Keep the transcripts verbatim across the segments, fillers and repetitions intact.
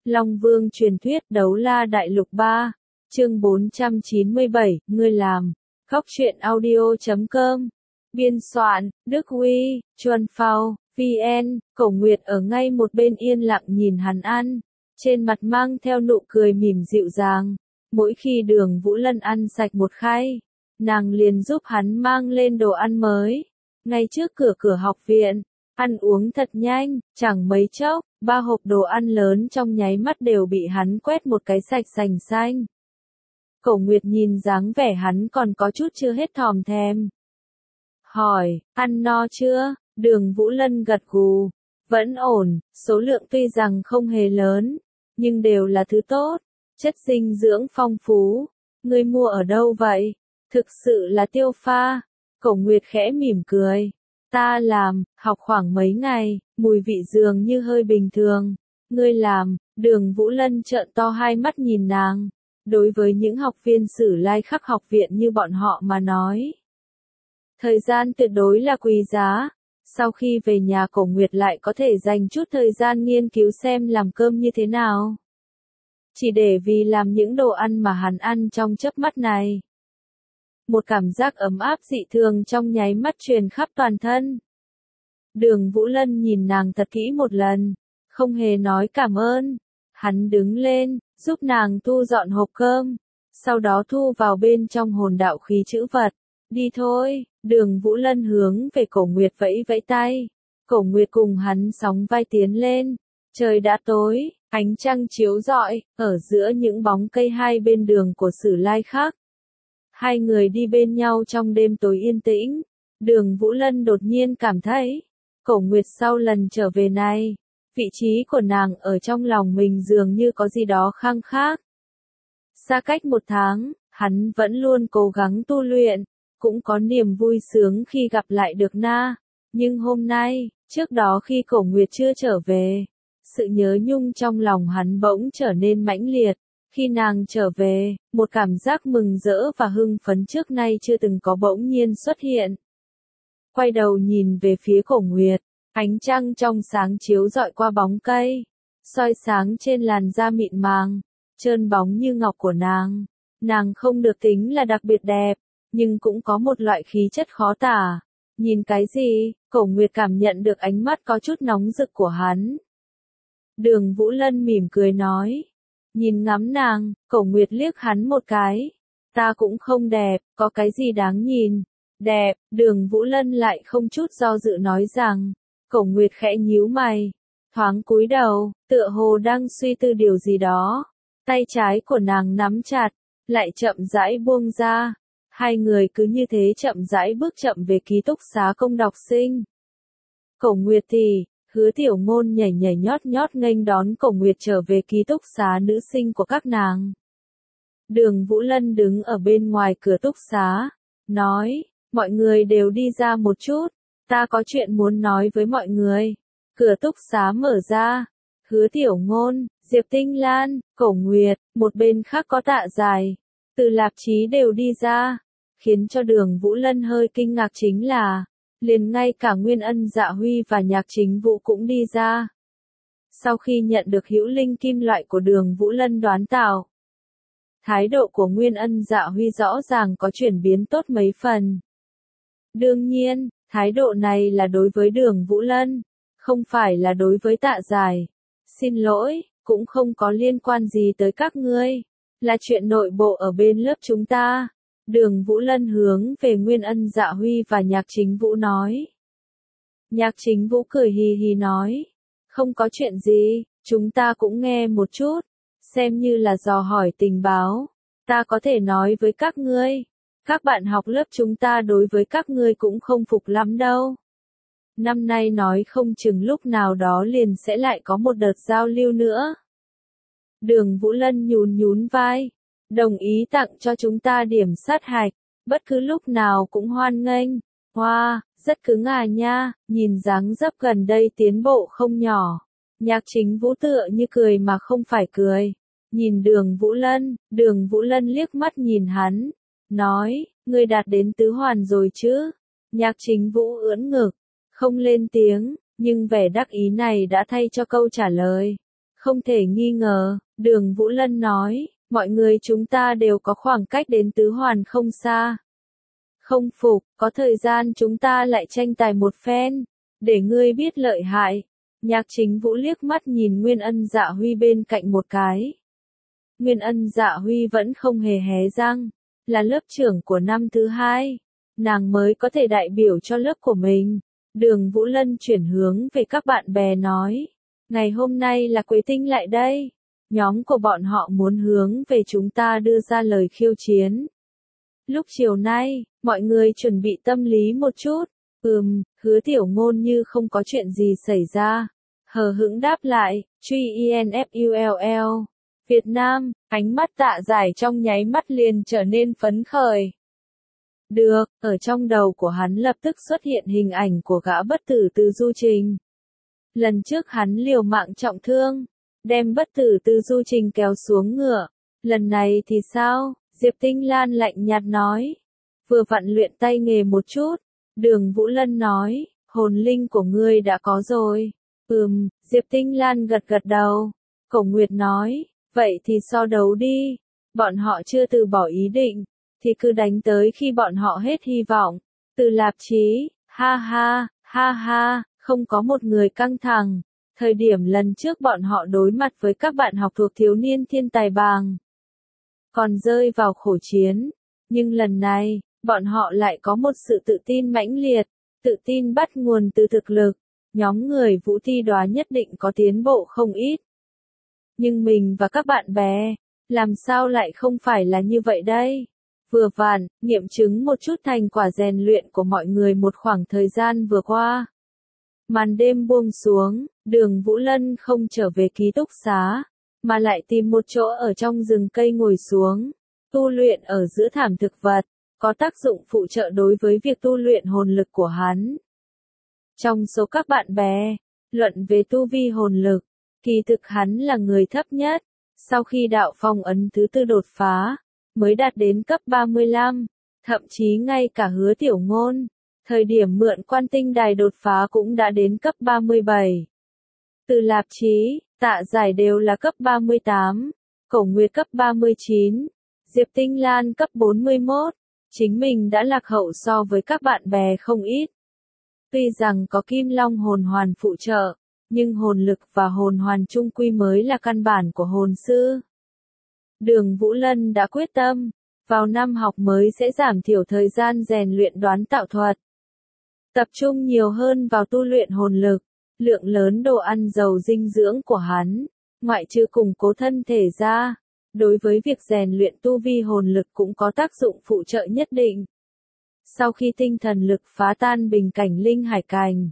Long Vương truyền thuyết Đấu La Đại Lục ba, chương bốn trăm chín mươi bảy, ngươi làm. Góc truyện audio chấm com. Biên soạn, Đức Huy, Chuan Phao, vê en. Cổ Nguyệt ở ngay một bên yên lặng nhìn hắn ăn, trên mặt mang theo nụ cười mỉm dịu dàng. Mỗi khi Đường Vũ Lân ăn sạch một khay, nàng liền giúp hắn mang lên đồ ăn mới. Ngay trước cửa cửa học viện, ăn uống thật nhanh, chẳng mấy chốc, ba hộp đồ ăn lớn trong nháy mắt đều bị hắn quét một cái sạch sành xanh. Cổ Nguyệt nhìn dáng vẻ hắn còn có chút chưa hết thòm thèm. Hỏi, ăn no chưa? Đường Vũ Lân gật gù. Vẫn ổn, số lượng tuy rằng không hề lớn, nhưng đều là thứ tốt, chất dinh dưỡng phong phú. Ngươi mua ở đâu vậy? Thực sự là Tiêu Pha. Cổ Nguyệt khẽ mỉm cười. Ta làm, học khoảng mấy ngày, mùi vị dường như hơi bình thường. Ngươi làm, Đường Vũ Lân trợn to hai mắt nhìn nàng. Đối với những học viên Sử Lai Khắc học viện như bọn họ mà nói, thời gian tuyệt đối là quý giá. Sau khi về nhà Cổ Nguyệt lại có thể dành chút thời gian nghiên cứu xem làm cơm như thế nào. Chỉ để vì làm những đồ ăn mà hắn ăn trong chớp mắt này. Một cảm giác ấm áp dị thường trong nháy mắt truyền khắp toàn thân. Đường Vũ Lân nhìn nàng thật kỹ một lần, không hề nói cảm ơn. Hắn đứng lên, giúp nàng thu dọn hộp cơm, sau đó thu vào bên trong hồn đạo khí chữ vật. Đi thôi, Đường Vũ Lân hướng về Cổ Nguyệt vẫy vẫy tay. Cổ Nguyệt cùng hắn sóng vai tiến lên. Trời đã tối, ánh trăng chiếu rọi, ở giữa những bóng cây hai bên đường của Sử Lai Khắc. Hai người đi bên nhau trong đêm tối yên tĩnh. Đường Vũ Lân đột nhiên cảm thấy, Cổ Nguyệt sau lần trở về này, vị trí của nàng ở trong lòng mình dường như có gì đó khăng khác. Xa cách một tháng, hắn vẫn luôn cố gắng tu luyện, cũng có niềm vui sướng khi gặp lại được Na. Nhưng hôm nay, trước đó khi Cổ Nguyệt chưa trở về, sự nhớ nhung trong lòng hắn bỗng trở nên mãnh liệt. Khi nàng trở về, một cảm giác mừng rỡ và hưng phấn trước nay chưa từng có bỗng nhiên xuất hiện. Quay đầu nhìn về phía Cổ Nguyệt, ánh trăng trong sáng chiếu rọi qua bóng cây, soi sáng trên làn da mịn màng, trơn bóng như ngọc của nàng. Nàng không được tính là đặc biệt đẹp, nhưng cũng có một loại khí chất khó tả. Nhìn cái gì? Cổ Nguyệt cảm nhận được ánh mắt có chút nóng rực của hắn. Đường Vũ Lân mỉm cười nói. Nhìn ngắm nàng, Cổ Nguyệt liếc hắn một cái. Ta cũng không đẹp, có cái gì đáng nhìn. Đẹp, Đường Vũ Lân lại không chút do dự nói rằng. Cổ Nguyệt khẽ nhíu mày, thoáng cúi đầu, tựa hồ đang suy tư điều gì đó. Tay trái của nàng nắm chặt, lại chậm rãi buông ra. Hai người cứ như thế chậm rãi bước chậm về ký túc xá công đọc sinh. Cổ Nguyệt thì, Hứa Tiểu Ngôn nhảy nhảy nhót nhót nghênh đón Cổ Nguyệt trở về ký túc xá nữ sinh của các nàng. Đường Vũ Lân đứng ở bên ngoài cửa túc xá, nói, mọi người đều đi ra một chút, ta có chuyện muốn nói với mọi người. Cửa túc xá mở ra, Hứa Tiểu Ngôn, Diệp Tinh Lan, Cổ Nguyệt, một bên khác có Tạ Dài, Từ Lạp Chí đều đi ra. Khiến cho Đường Vũ Lân hơi kinh ngạc chính là, liền ngay cả Nguyên Ân Dạ Huy và Nhạc Chính Vũ cũng đi ra. Sau khi nhận được hữu linh kim loại của Đường Vũ Lân đoán tạo, thái độ của Nguyên Ân Dạ Huy rõ ràng có chuyển biến tốt mấy phần. Đương nhiên, thái độ này là đối với Đường Vũ Lân, không phải là đối với Tạ Dài. Xin lỗi, cũng không có liên quan gì tới các ngươi, là chuyện nội bộ ở bên lớp chúng ta. Đường Vũ Lân hướng về Nguyên Ân Dạ Huy và Nhạc Chính Vũ nói. Nhạc Chính Vũ cười hì hì nói. Không có chuyện gì, chúng ta cũng nghe một chút, xem như là dò hỏi tình báo. Ta có thể nói với các ngươi, các bạn học lớp chúng ta đối với các ngươi cũng không phục lắm đâu. Năm nay nói không chừng lúc nào đó liền sẽ lại có một đợt giao lưu nữa. Đường Vũ Lân nhún nhún vai. Đồng ý tặng cho chúng ta điểm sát hạch, bất cứ lúc nào cũng hoan nghênh. Hoa, wow, rất cứng à nha, nhìn dáng dấp gần đây tiến bộ không nhỏ. Nhạc Chính Vũ tựa như cười mà không phải cười. Nhìn Đường Vũ Lân, Đường Vũ Lân liếc mắt nhìn hắn, nói, ngươi đạt đến tứ hoàn rồi chứ? Nhạc Chính Vũ ưỡn ngực, không lên tiếng, nhưng vẻ đắc ý này đã thay cho câu trả lời. Không thể nghi ngờ, Đường Vũ Lân nói, mọi người chúng ta đều có khoảng cách đến tứ hoàn không xa. Không phục, có thời gian chúng ta lại tranh tài một phen, để ngươi biết lợi hại. Nhạc Chính Vũ liếc mắt nhìn Nguyên Ân Dạ Huy bên cạnh một cái. Nguyên Ân Dạ Huy vẫn không hề hé răng, là lớp trưởng của năm thứ hai, nàng mới có thể đại biểu cho lớp của mình. Đường Vũ Lân chuyển hướng về các bạn bè nói, ngày hôm nay là Quế Tinh lại đây, nhóm của bọn họ muốn hướng về chúng ta đưa ra lời khiêu chiến. Lúc chiều nay, mọi người chuẩn bị tâm lý một chút. Ừm, Hứa Tiểu Ngôn như không có chuyện gì xảy ra. Hờ hững đáp lại, truy e en ép u lờ lờ. Việt Nam, ánh mắt Tạ Giải trong nháy mắt liền trở nên phấn khởi. Được, ở trong đầu của hắn lập tức xuất hiện hình ảnh của gã bất tử Từ Du Trình. Lần trước hắn liều mạng trọng thương, đem bất tử Từ Du Trình kéo xuống ngựa. Lần này thì sao? Diệp Tinh Lan lạnh nhạt nói. Vừa vặn luyện tay nghề một chút. Đường Vũ Lân nói, hồn linh của ngươi đã có rồi. Ừm, Diệp Tinh Lan gật gật đầu. Cổ Nguyệt nói, vậy thì so đấu đi. Bọn họ chưa từ bỏ ý định, thì cứ đánh tới khi bọn họ hết hy vọng. Từ Lạp Chí, ha ha, ha ha, không có một người căng thẳng. Thời điểm lần trước bọn họ đối mặt với các bạn học thuộc thiếu niên thiên tài bảng, còn rơi vào khổ chiến. Nhưng lần này, bọn họ lại có một sự tự tin mãnh liệt, tự tin bắt nguồn từ thực lực. Nhóm người Vũ Thi Đoá nhất định có tiến bộ không ít. Nhưng mình và các bạn bè, làm sao lại không phải là như vậy đây? Vừa vặn, nghiệm chứng một chút thành quả rèn luyện của mọi người một khoảng thời gian vừa qua. Màn đêm buông xuống, Đường Vũ Lân không trở về ký túc xá, mà lại tìm một chỗ ở trong rừng cây ngồi xuống, tu luyện ở giữa thảm thực vật, có tác dụng phụ trợ đối với việc tu luyện hồn lực của hắn. Trong số các bạn bè, luận về tu vi hồn lực, kỳ thực hắn là người thấp nhất, sau khi đạo phong ấn thứ tư đột phá, mới đạt đến cấp ba mươi lăm, thậm chí ngay cả Hứa Tiểu Ngôn, thời điểm mượn Quan Tinh Đài đột phá cũng đã đến cấp ba mươi bảy. Từ Lạp Chí, Tạ Giải đều là cấp ba mươi tám, Cổ Nguyệt cấp ba mươi chín, Diệp Tinh Lan cấp bốn mươi mốt, chính mình đã lạc hậu so với các bạn bè không ít. Tuy rằng có Kim Long hồn hoàn phụ trợ, nhưng hồn lực và hồn hoàn chung quy mới là căn bản của hồn sư. Đường Vũ Lân đã quyết tâm, vào năm học mới sẽ giảm thiểu thời gian rèn luyện đoán tạo thuật. Tập trung nhiều hơn vào tu luyện hồn lực, lượng lớn đồ ăn giàu dinh dưỡng của hắn, ngoại trừ củng cố thân thể ra, đối với việc rèn luyện tu vi hồn lực cũng có tác dụng phụ trợ nhất định. Sau khi tinh thần lực phá tan bình cảnh linh hải cảnh,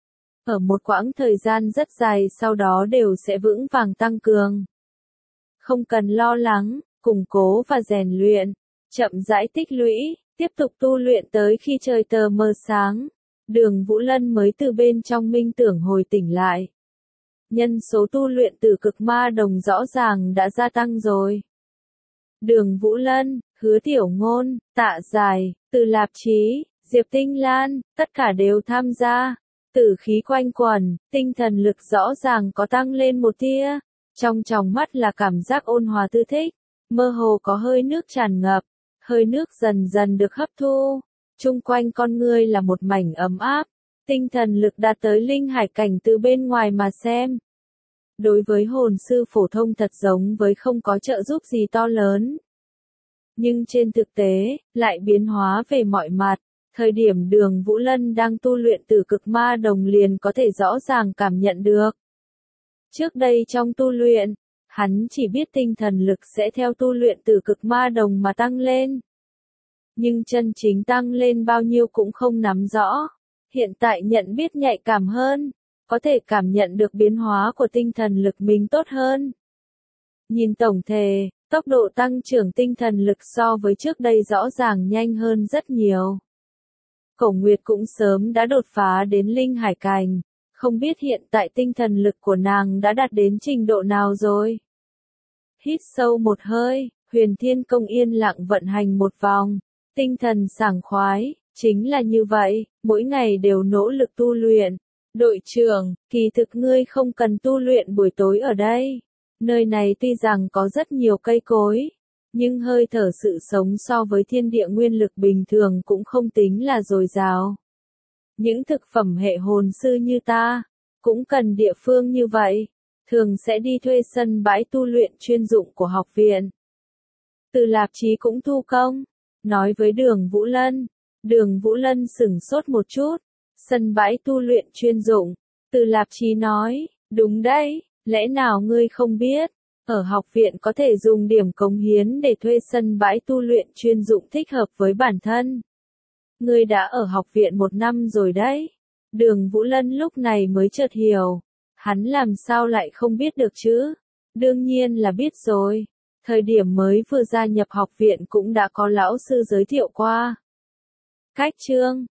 ở một quãng thời gian rất dài sau đó đều sẽ vững vàng tăng cường. Không cần lo lắng, củng cố và rèn luyện, chậm rãi tích lũy, tiếp tục tu luyện tới khi trời tờ mờ sáng. Đường Vũ Lân mới từ bên trong minh tưởng hồi tỉnh lại. Nhân số tu luyện từ cực ma đồng rõ ràng đã gia tăng rồi. Đường Vũ Lân, Hứa Tiểu Ngôn, Tạ Giải, Từ Lạp Chí, Diệp Tinh Lan, tất cả đều tham gia. Tử khí quanh quẩn, tinh thần lực rõ ràng có tăng lên một tia. Trong tròng mắt là cảm giác ôn hòa thư thích, mơ hồ có hơi nước tràn ngập, hơi nước dần dần được hấp thu. Chung quanh con người là một mảnh ấm áp, tinh thần lực đạt tới linh hải cảnh từ bên ngoài mà xem. Đối với hồn sư phổ thông thật giống với không có trợ giúp gì to lớn. Nhưng trên thực tế, lại biến hóa về mọi mặt. Thời điểm Đường Vũ Lân đang tu luyện từ cực ma đồng liền có thể rõ ràng cảm nhận được. Trước đây trong tu luyện, hắn chỉ biết tinh thần lực sẽ theo tu luyện từ cực ma đồng mà tăng lên. Nhưng chân chính tăng lên bao nhiêu cũng không nắm rõ. Hiện tại nhận biết nhạy cảm hơn, có thể cảm nhận được biến hóa của tinh thần lực mình tốt hơn. Nhìn tổng thể, tốc độ tăng trưởng tinh thần lực so với trước đây rõ ràng nhanh hơn rất nhiều. Cổ Nguyệt cũng sớm đã đột phá đến linh hải cảnh, không biết hiện tại tinh thần lực của nàng đã đạt đến trình độ nào rồi. Hít sâu một hơi, Huyền Thiên Công yên lặng vận hành một vòng, tinh thần sảng khoái, chính là như vậy, mỗi ngày đều nỗ lực tu luyện, Đội trưởng, kỳ thực ngươi không cần tu luyện buổi tối ở đây. Nơi này tuy rằng có rất nhiều cây cối, nhưng hơi thở sự sống so với thiên địa nguyên lực bình thường cũng không tính là dồi dào. Những thực phẩm hệ hồn sư như ta, cũng cần địa phương như vậy, thường sẽ đi thuê sân bãi tu luyện chuyên dụng của học viện. Từ Lạp Chí cũng thu công, nói với Đường Vũ Lân. Đường Vũ Lân sửng sốt một chút, sân bãi tu luyện chuyên dụng. Từ Lạp Chí nói, đúng đấy, lẽ nào ngươi không biết, ở học viện có thể dùng điểm cống hiến để thuê sân bãi tu luyện chuyên dụng thích hợp với bản thân. Ngươi đã ở học viện một năm rồi đấy. Đường Vũ Lân lúc này mới chợt hiểu, hắn làm sao lại không biết được chứ? Đương nhiên là biết rồi, thời điểm mới vừa gia nhập học viện cũng đã có lão sư giới thiệu qua. Cách chương